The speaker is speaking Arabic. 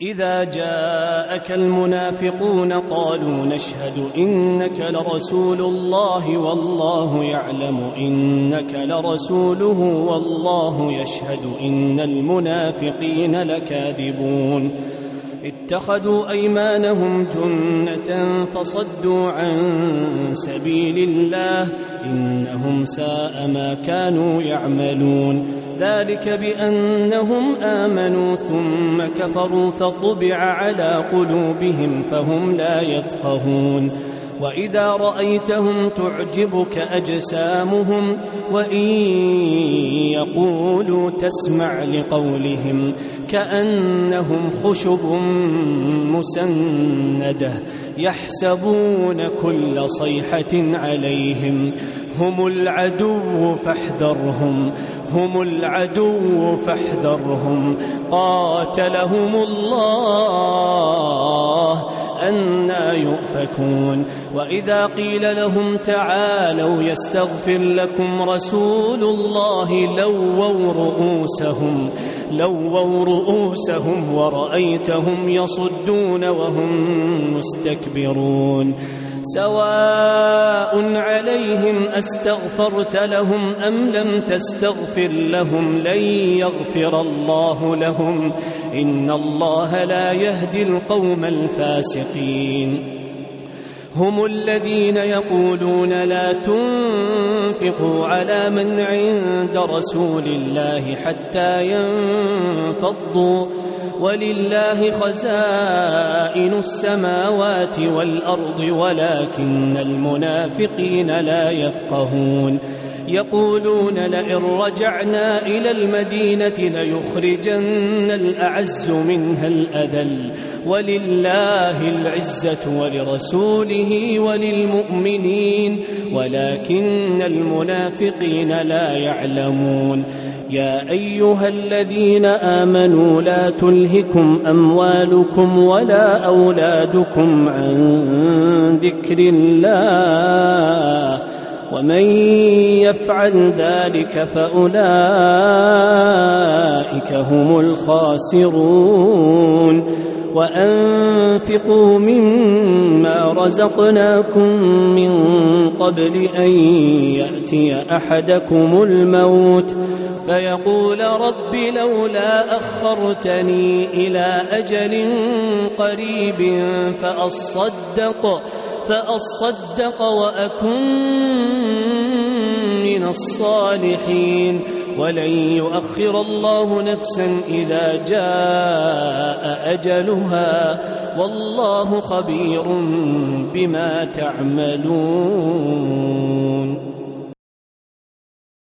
إذا جاءك المنافقون قالوا نشهد إنك لرسول الله والله يعلم إنك لرسوله والله يشهد إن المنافقين لكاذبون اتخذوا أيمانهم جنة فصدوا عن سبيل الله إنهم ساء ما كانوا يعملون ذلك بأنهم آمنوا ثم كفروا فطبع على قلوبهم فهم لا يفقهون وإذا رأيتهم تعجبك أجسامهم وإن يقولوا تسمع لقولهم كأنهم خشب مسندة يحسبون كل صيحة عليهم هم العدو فاحذرهم قاتلهم الله أنى يؤفكون وإذا قيل لهم تعالوا يستغفر لكم رسول الله لووا رؤوسهم ورأيتهم يصدون وهم مستكبرون سواء عليهم أستغفرت لهم أم لم تستغفر لهم لن يغفر الله لهم إن الله لا يهدي القوم الفاسقين هم الذين يقولون لا تنفقوا على من عند رسول الله حتى ينفضوا ولله خزائن السماوات والأرض ولكن المنافقين لا يفقهون يقولون لئن رجعنا إلى المدينة ليخرجن الأعز منها الأذل ولله العزة ولرسوله وللمؤمنين ولكن المنافقين لا يعلمون يا أيها الذين آمنوا لا تلهكم أموالكم ولا أولادكم عن ذكر الله ومن يفعل ذلك فأولئك هم الخاسرون وأنفقوا مما رزقناكم من قبل أن يأتي أحدكم الموت فيقول رب لولا أخرتني إلى أجل قريب فأصدق وأكن من الصالحين ولن يؤخر الله نفسا إذا جاء أجلها والله خبير بما تعملون